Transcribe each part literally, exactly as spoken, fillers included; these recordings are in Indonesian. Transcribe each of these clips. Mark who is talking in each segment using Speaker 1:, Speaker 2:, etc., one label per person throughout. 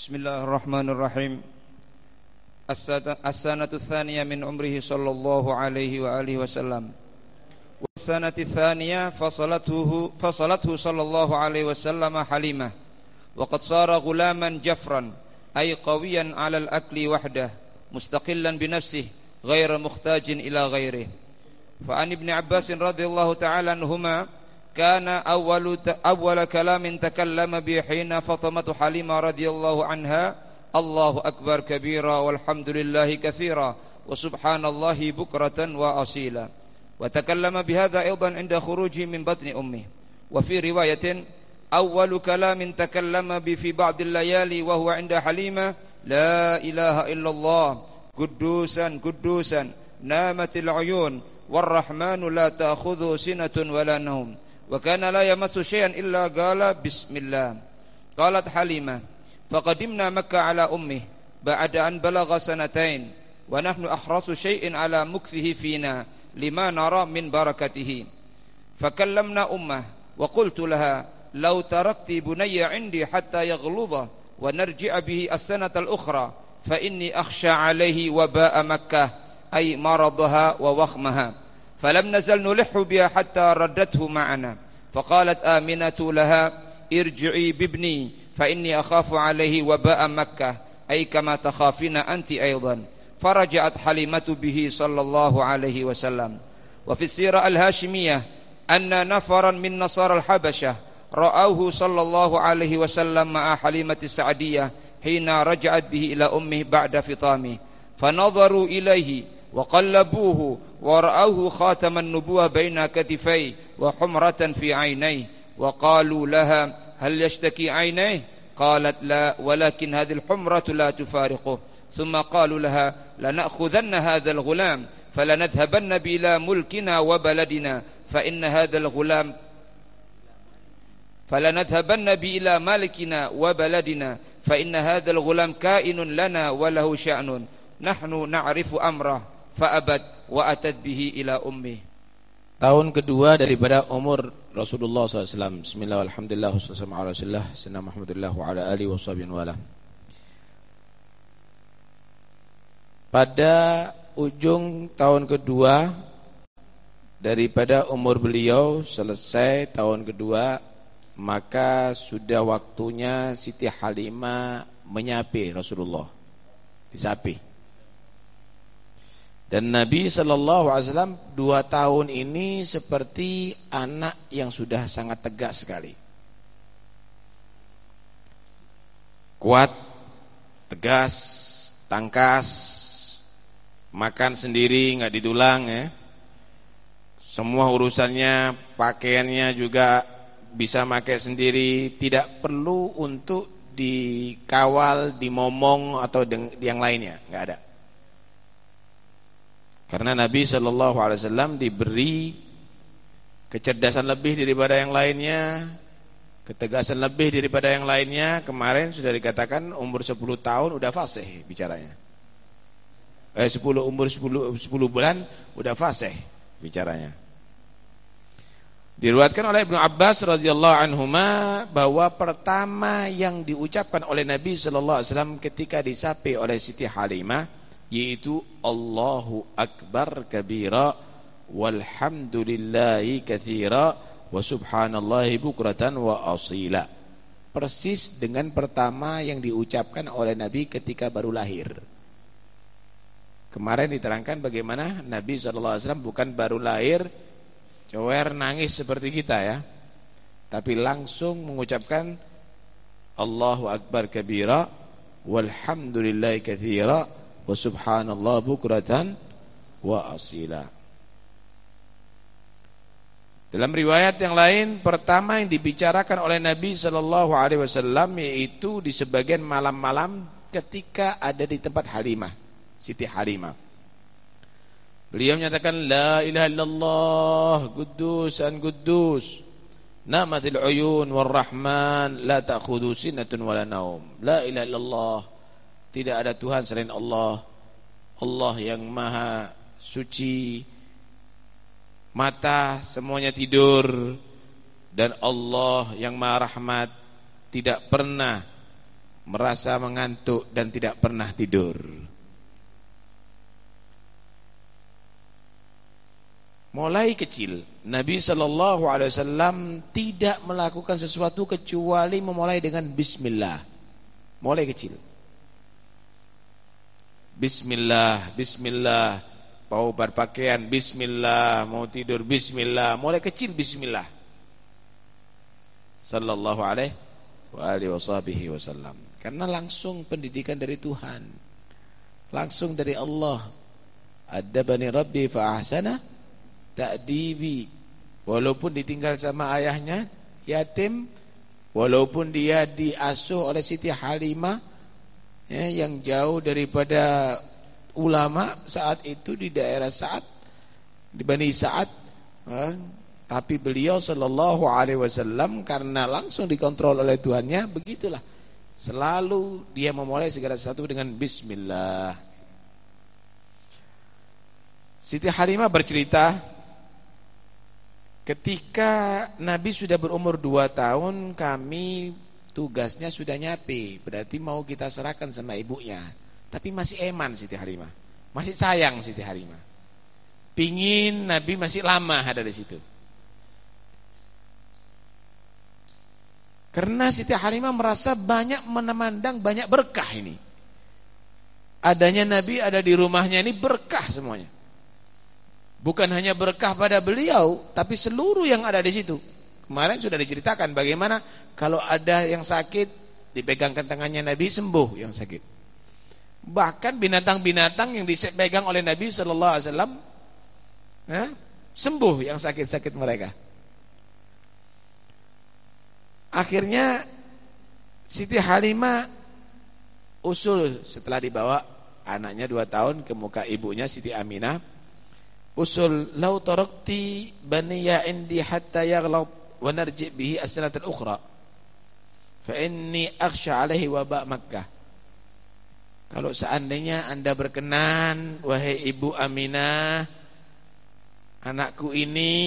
Speaker 1: Bismillahirrahmanirrahim. As-sanatu tsaniyah min umrihi sallallahu alaihi wa alihi wasallam. Wa as-sanatu tsaniyah fasalatuhu fasalatuhu sallallahu alaihi wasallam halimah. Wa qad sara ghulaman jafran ay qawiyan 'ala al-akli wahdah mustaqillan bi nafsihi ghairu muhtajin ila ghairihi. Fa an Ibnu Abbas radhiyallahu ta'ala anhuma kana awwalu awwala kalamin takallama bi hina Fatimah Halimah radhiyallahu anha Allahu akbar kabira walhamdulillahi katsira wa subhanallahi bukratan wa asila. Wa takallama bihadza aidan 'inda khuruji min batni ummi. Wa fi riwayatin awwalu kalamin takallama bi fi ba'd al-layali wa huwa 'inda Halimah la ilaha illallah quddusan quddusan namatil 'uyun warrahmanu la ta'khudhu sinatun wala naum. Wa kana la yamassu syai'an illa qala bismillah. Qalat Halimah faqadimna Makkah ala ummih ba'da an balagha sanatain wa nahnu ahrasu syai'in ala mukthihi fina lima nara min barakatihi. Fakallamna ummah wa qultu laha law tarakti bunayya 'indi hatta yaghludha wa narji'a bihi as-sanata al-ukhra fa inni akhsha 'alayhi waba'a Makkah ay maradaha wa wakhmaha. فلم نزل نلح بها حتى ردته معنا فقالت آمنة لها ارجعي بابني فإني أخاف عليه وباء مكة أي كما تخافين أنت أيضا. فرجعت حليمة به صلى الله عليه وسلم. وفي السيرة الهاشمية أن نفرا من نصارى الحبشة رأوه صلى الله عليه وسلم مع حليمة السعدية حين رجعت به إلى أمه بعد فطامه فنظروا إليه وقلبوه ورأوه خاتم النبوة بين كتفيه وحمرة في عينيه وقالوا لها هل يشتكي عينيه؟ قالت لا ولكن هذه الحمرة لا تفارقه. ثم قالوا لها لنأخذن هذا الغلام فلنذهبن إلى ملكنا وبلدنا فإن هذا الغلام فلنذهبن إلى مالكنا وبلدنا فإن هذا الغلام كائن لنا وله شأن نحن نعرف أمره fa'abat wa atad bihi ila ummi.
Speaker 2: Tahun kedua daripada umur Rasulullah sallallahu alaihi wasallam. Bismillah walhamdulillah wassalamu ala rasulillah sayyidina Muhammadillah wa ala alihi washabihi wala. Pada ujung tahun kedua daripada umur beliau, selesai tahun kedua, maka sudah waktunya Siti Halimah menyapi Rasulullah, disapi. Dan Nabi sallallahu alaihi wasallam dua tahun ini seperti anak yang sudah sangat tegas sekali. Kuat, tegas, tangkas, makan sendiri nggak didulang ya. Semua urusannya, pakaiannya juga bisa pakai sendiri, tidak perlu untuk dikawal, dimomong atau yang lainnya, nggak ada. Karena Nabi sallallahu alaihi wasallam diberi kecerdasan lebih daripada yang lainnya, ketegasan lebih daripada yang lainnya. Kemarin sudah dikatakan umur sepuluh tahun udah fasih bicaranya. Eh sepuluh umur sepuluh sepuluh bulan udah fasih bicaranya. Diriwayatkan oleh Ibnu Abbas radhiyallahu anhuma bahwa pertama yang diucapkan oleh Nabi sallallahu alaihi wasallam ketika disapi oleh Siti Halimah yaitu Allahu akbar kabira walhamdulillahi katsira wa subhanallahi bukratan wa asila. Persis dengan pertama yang diucapkan oleh Nabi ketika baru lahir. Kemarin diterangkan bagaimana Nabi sallallahu alaihi wasallam bukan baru lahir cower nangis seperti kita ya, tapi langsung mengucapkan Allahu akbar kabira walhamdulillahi katsira wa subhanallah bukratan wa asila. Dalam riwayat yang lain, pertama yang dibicarakan oleh Nabi sallallahu alaihi wasallam yaitu di sebagian malam-malam ketika ada di tempat Halimah, Siti Halimah. Beliau menyatakan la ilaha illallah quddusan quddus namatil uyun warrahman la ta'khudhu sinatun wala naum. La ilaha illallah, tidak ada Tuhan selain Allah, Allah yang maha suci, mata semuanya tidur, dan Allah yang maha rahmat, tidak pernah merasa mengantuk dan tidak pernah tidur. Mulai kecil Nabi sallallahu alaihi wasallam tidak melakukan sesuatu kecuali memulai dengan bismillah. Mulai kecil. Bismillah, bismillah. Mau berpakaian bismillah, mau tidur bismillah. Mulai kecil bismillah. Sallallahu alaihi wa alihi wasallam. Karena langsung pendidikan dari Tuhan. Langsung dari Allah. Adabani Rabbi fa ahsana ta'dibi. Walaupun ditinggal sama ayahnya yatim, walaupun dia diasuh oleh Siti Halimah ya, yang jauh daripada ulama saat itu di daerah Sa'ad, di Bani Sa'ad ya, tapi beliau sallallahu alaihi wasallam karena langsung dikontrol oleh Tuhannya, begitulah selalu dia memulai segala sesuatu dengan bismillah. Siti Halimah bercerita, ketika Nabi sudah berumur dua tahun, kami tugasnya sudah nyapi. Berarti mau kita serahkan sama ibunya. Tapi masih eman Siti Halimah. Masih sayang Siti Halimah. Pingin Nabi masih lama ada di situ. Karena Siti Halimah merasa banyak memandang banyak berkah ini. Adanya Nabi ada di rumahnya ini berkah semuanya. Bukan hanya berkah pada beliau, tapi seluruh yang ada di situ. Kemarin sudah diceritakan bagaimana kalau ada yang sakit dipegangkan tangannya Nabi, sembuh yang sakit. Bahkan binatang-binatang yang dipegang oleh Nabi sallallahu alaihi wasallam ya, sembuh yang sakit-sakit mereka. Akhirnya Siti Halimah usul setelah dibawa anaknya dua tahun ke muka ibunya Siti Aminah. Usul lau tarakti baniya indi hatta yaghlab wa narji bihi as-sanata al-ukhra fa inni akhsha alaihi waba Makkah. Kalau seandainya Anda berkenan wahai Ibu Aminah, anakku ini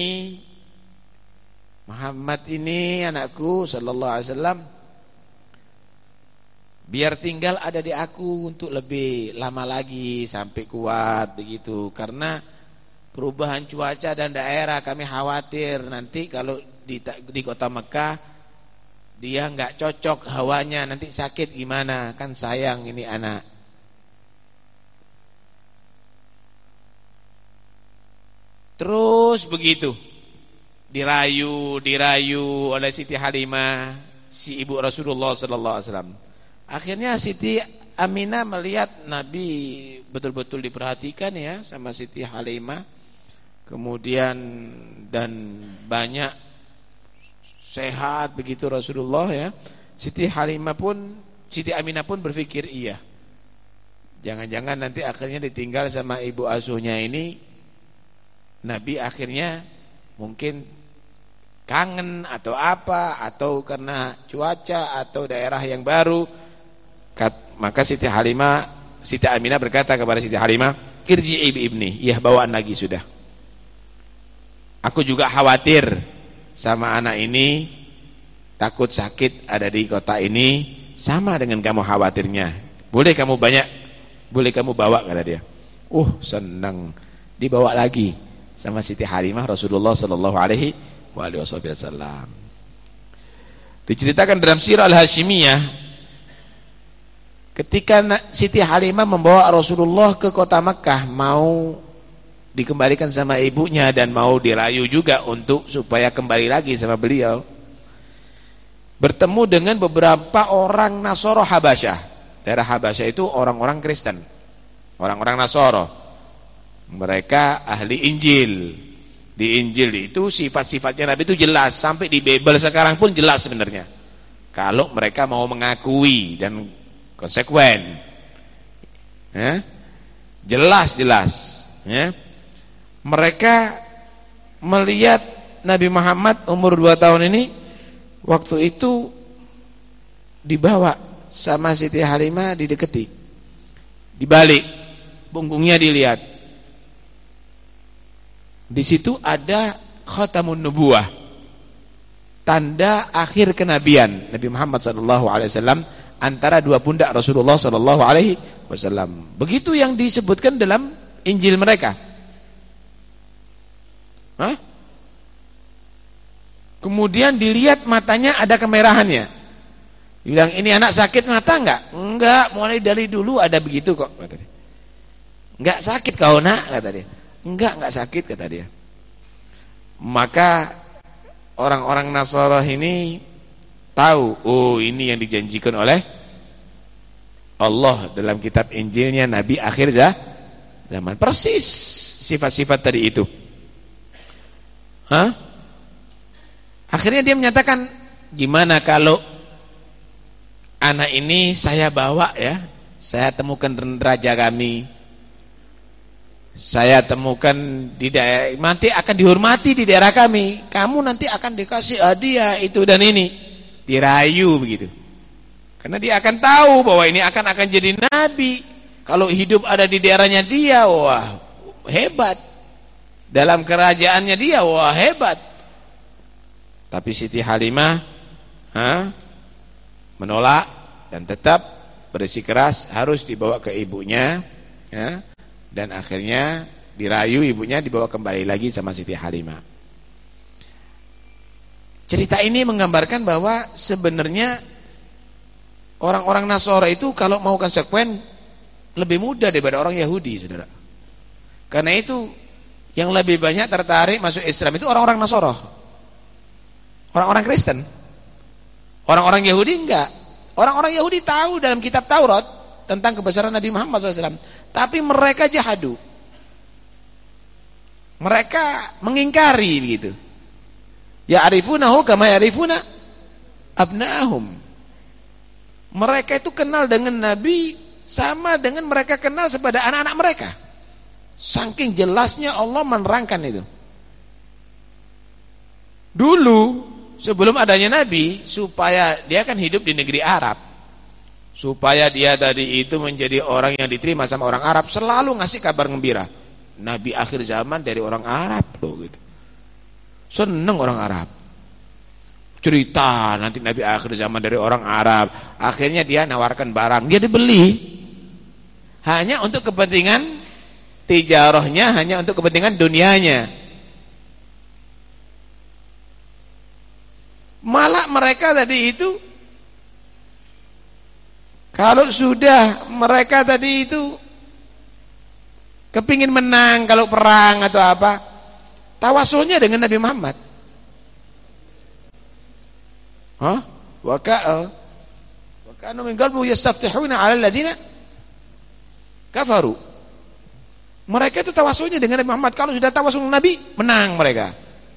Speaker 2: Muhammad ini anakku sallallahu alaihi wasallam biar tinggal ada di aku untuk lebih lama lagi sampai kuat begitu, karena perubahan cuaca dan daerah kami khawatir nanti kalau di, di kota Mekah dia nggak cocok hawanya, nanti sakit gimana, kan sayang ini anak. Terus begitu dirayu dirayu oleh Siti Halimah, si ibu Rasulullah sallallahu alaihi wasallam. Akhirnya Siti Aminah melihat Nabi betul-betul diperhatikan ya sama Siti Halimah. Kemudian dan banyak sehat begitu Rasulullah ya. Siti Halimah pun, Siti Aminah pun berpikir iya. Jangan-jangan nanti akhirnya ditinggal sama ibu asuhnya ini. Nabi akhirnya mungkin kangen atau apa, atau karena cuaca atau daerah yang baru. Maka Siti Halimah, Siti Aminah berkata kepada Siti Halimah, "Irji'i bi ibni." Iya, bawaan lagi sudah. Aku juga khawatir sama anak ini, takut sakit ada di kota ini, sama dengan kamu khawatirnya. Boleh kamu banyak, boleh kamu bawa, kata dia. Uh, senang. Dibawa lagi sama Siti Halimah Rasulullah sallallahu alaihi wasallam. Diceritakan dalam Sirah Al-Hashimiyah, ketika Siti Halimah membawa Rasulullah ke kota Makkah, mau dikembalikan sama ibunya dan mau dirayu juga untuk supaya kembali lagi sama beliau, bertemu dengan beberapa orang Nasoro Habasyah. Daerah Habasyah itu orang-orang Kristen, orang-orang Nasoro. Mereka ahli Injil. Di Injil itu sifat-sifatnya Nabi itu jelas, sampai di Bible sekarang pun jelas sebenarnya. Kalau mereka mau mengakui dan konsekuen, ya, jelas-jelas, ya. Mereka melihat Nabi Muhammad umur dua tahun ini waktu itu dibawa sama Siti Halimah, dideketi, dibalik punggungnya dilihat. Di situ ada khatamun nubuwah, tanda akhir kenabian. Nabi Muhammad sallallahu alaihi wasallam antara dua pundak Rasulullah sallallahu alaihi wasallam. Begitu yang disebutkan dalam Injil mereka. Hah? Kemudian dilihat matanya ada kemerahannya. Bilang, ini anak sakit mata enggak? Enggak, mulai dari dulu ada begitu kok, kata dia. Enggak sakit kau nak, kata dia. Enggak, enggak sakit, kata dia. Maka orang-orang Nasrani ini tahu, oh ini yang dijanjikan oleh Allah dalam kitab Injilnya Nabi akhir zaman. Persis sifat-sifat tadi itu. Hah? Akhirnya dia menyatakan, gimana kalau anak ini saya bawa ya, saya temukan raja kami, saya temukan di daerah, nanti akan dihormati di daerah kami, kamu nanti akan dikasih hadiah itu dan ini, dirayu begitu. Karena dia akan tahu bahwa ini akan akan jadi nabi. Kalau hidup ada di daerahnya dia, wah hebat. Dalam kerajaannya dia, wah hebat. Tapi Siti Halimah ha, menolak dan tetap bersikeras harus dibawa ke ibunya ya, dan akhirnya dirayu ibunya dibawa kembali lagi sama Siti Halimah. Cerita ini menggambarkan bahwa sebenarnya orang-orang Nasara itu kalau mau konsekuen lebih mudah daripada orang Yahudi, saudara. Karena itu yang lebih banyak tertarik masuk Islam itu orang-orang Nasara, orang-orang Kristen. Orang-orang Yahudi enggak. Orang-orang Yahudi tahu dalam kitab Taurat tentang kebesaran Nabi Muhammad shallallahu alaihi wasallam, tapi mereka jahadu. Mereka mengingkari begitu. Ya'rifunahu kama ya'rifuna abna'ahum. Mereka itu kenal dengan Nabi sama dengan mereka kenal kepada anak-anak mereka. Saking jelasnya Allah menerangkan itu. Dulu sebelum adanya Nabi, supaya dia kan hidup di negeri Arab, supaya dia tadi itu menjadi orang yang diterima sama orang Arab, selalu ngasih kabar gembira. Nabi akhir zaman dari orang Arab loh gitu. Seneng orang Arab. Cerita nanti Nabi akhir zaman dari orang Arab. Akhirnya dia nawarkan barang, dia dibeli. Hanya untuk kepentingan tijarahnya, hanya untuk kepentingan dunianya. Malah mereka tadi itu, kalau sudah mereka tadi itu kepingin menang kalau perang atau apa, tawasulnya dengan Nabi Muhammad. Hah? Wa ka'a wa kanu min qalbu yastaftihuna 'ala alladziina kafaru. Mereka itu tawasulnya dengan Nabi Muhammad. Kalau sudah tawasul Nabi, menang mereka.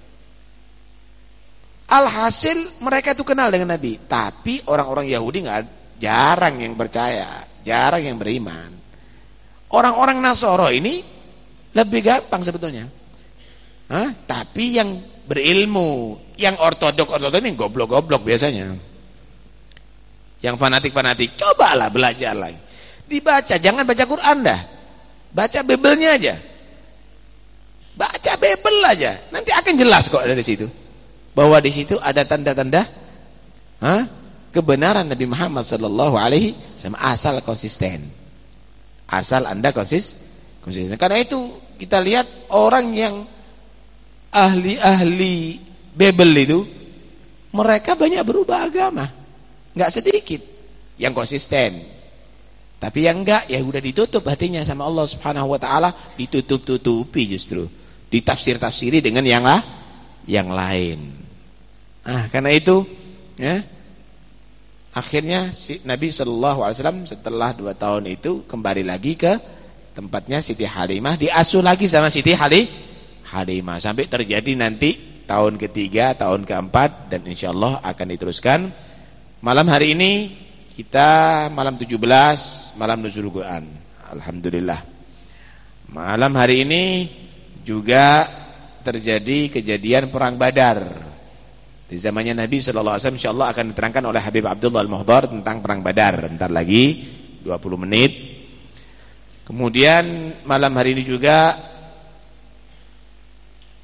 Speaker 2: Alhasil mereka itu kenal dengan Nabi, tapi orang-orang Yahudi nggak, jarang yang percaya, jarang yang beriman. Orang-orang Nasara ini lebih gampang sebetulnya. Hah? Tapi yang berilmu, yang ortodok-ortodok ini goblok-goblok biasanya. Yang fanatik-fanatik, cobalah belajar lagi. Dibaca, jangan baca Quran dah. Baca Bible-nya aja. Baca Bible aja. Nanti akan jelas kok dari situ. Bahwa di situ ada tanda-tanda hah? Kebenaran Nabi Muhammad sallallahu alaihi wasallam, asal konsisten. Asal Anda konsis, konsisten. Karena itu kita lihat orang yang ahli-ahli Bible itu, mereka banyak berubah agama. Enggak sedikit yang konsisten. Tapi yang enggak, ya udah ditutup hatinya sama Allah Subhanahu wa taala, ditutup-tutupi justru. Ditafsir-tafsiri dengan yang lah, yang lain. Ah, karena itu ya, akhirnya si Nabi Shallallahu Alaihi Wasallam setelah dua tahun itu kembali lagi ke tempatnya Siti Halimah, diasuh lagi sama Siti Hali, Halimah sampai terjadi nanti tahun ketiga, tahun keempat, dan insya Allah akan diteruskan. Malam hari ini kita malam tujuh belas, malam nuzul Quran. Alhamdulillah. Malam hari ini juga terjadi kejadian perang Badar. Di zamannya Nabi Shallallahu Alaihi Wasallam, insya Allah akan diterangkan oleh Habib Abdullah Al-Muhdar tentang perang Badar. Bentar lagi, dua puluh menit. Kemudian malam hari ini juga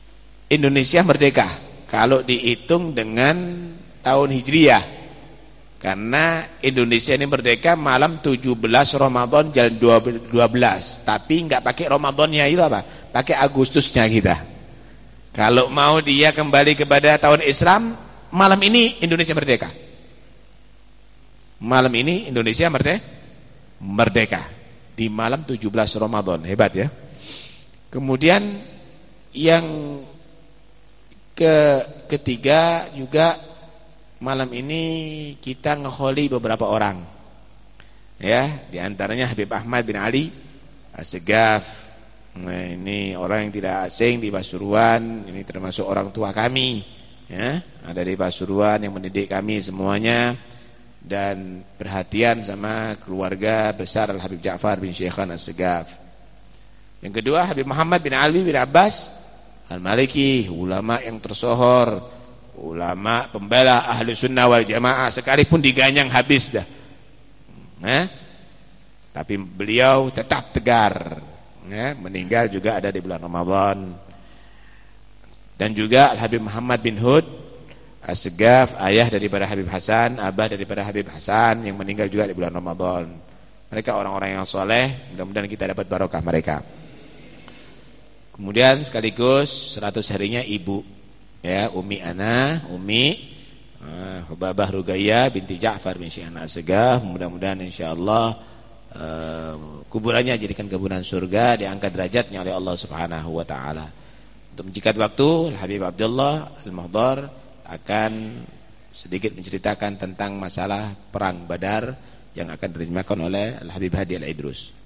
Speaker 2: Indonesia merdeka. Kalau dihitung dengan tahun Hijriah, Karena Indonesia ini merdeka malam tujuh belas Ramadan jam dua belas. Tapi nggak pakai Ramadannya itu apa? Pakai Agustusnya kita. Kalau mau dia kembali kepada tahun Islam, malam ini Indonesia merdeka. Malam ini Indonesia merdeka. Merdeka. Di malam tujuh belas Ramadan. Hebat ya. Kemudian yang ke ketiga juga malam ini kita ngeholi beberapa orang. Ya, di antaranya Habib Ahmad bin Ali As-Segaf. Nah, ini orang yang tidak asing di Pasuruan, ini termasuk orang tua kami. Ya, ada di Pasuruan yang mendidik kami semuanya dan perhatian sama keluarga besar Al Habib Ja'far bin Syekhan As-Segaf. Yang kedua Habib Muhammad bin Ali bin Abbas Al-Maliki, ulama yang tersohor, ulama pembela ahli sunnah wal jamaah, sekalipun diganyang habis dah. Nah, tapi beliau tetap tegar. Ya, meninggal juga ada di bulan Ramadan. Dan juga Al Habib Muhammad bin Hud As-Segaf, ayah daripada Habib Hasan, abah daripada Habib Hasan, yang meninggal juga di bulan Ramadan. Mereka orang-orang yang soleh, mudah-mudahan kita dapat barokah mereka. Kemudian sekaligus seratus harinya ibu, ya, Umi Ana, Umi uh, Hubabah Rugaya binti Ja'far bin Syekhan As-Segaf. Mudah-mudahan insyaallah uh, kuburannya jadikan kuburan surga, diangkat derajatnya oleh Allah Subhanahu wa taala. Untuk menjikat waktu, Al Habib Abdullah Al-Muhdar akan sedikit menceritakan tentang masalah perang Badar yang akan diterjemahkan oleh Al Habib Hadi Al-Idrus.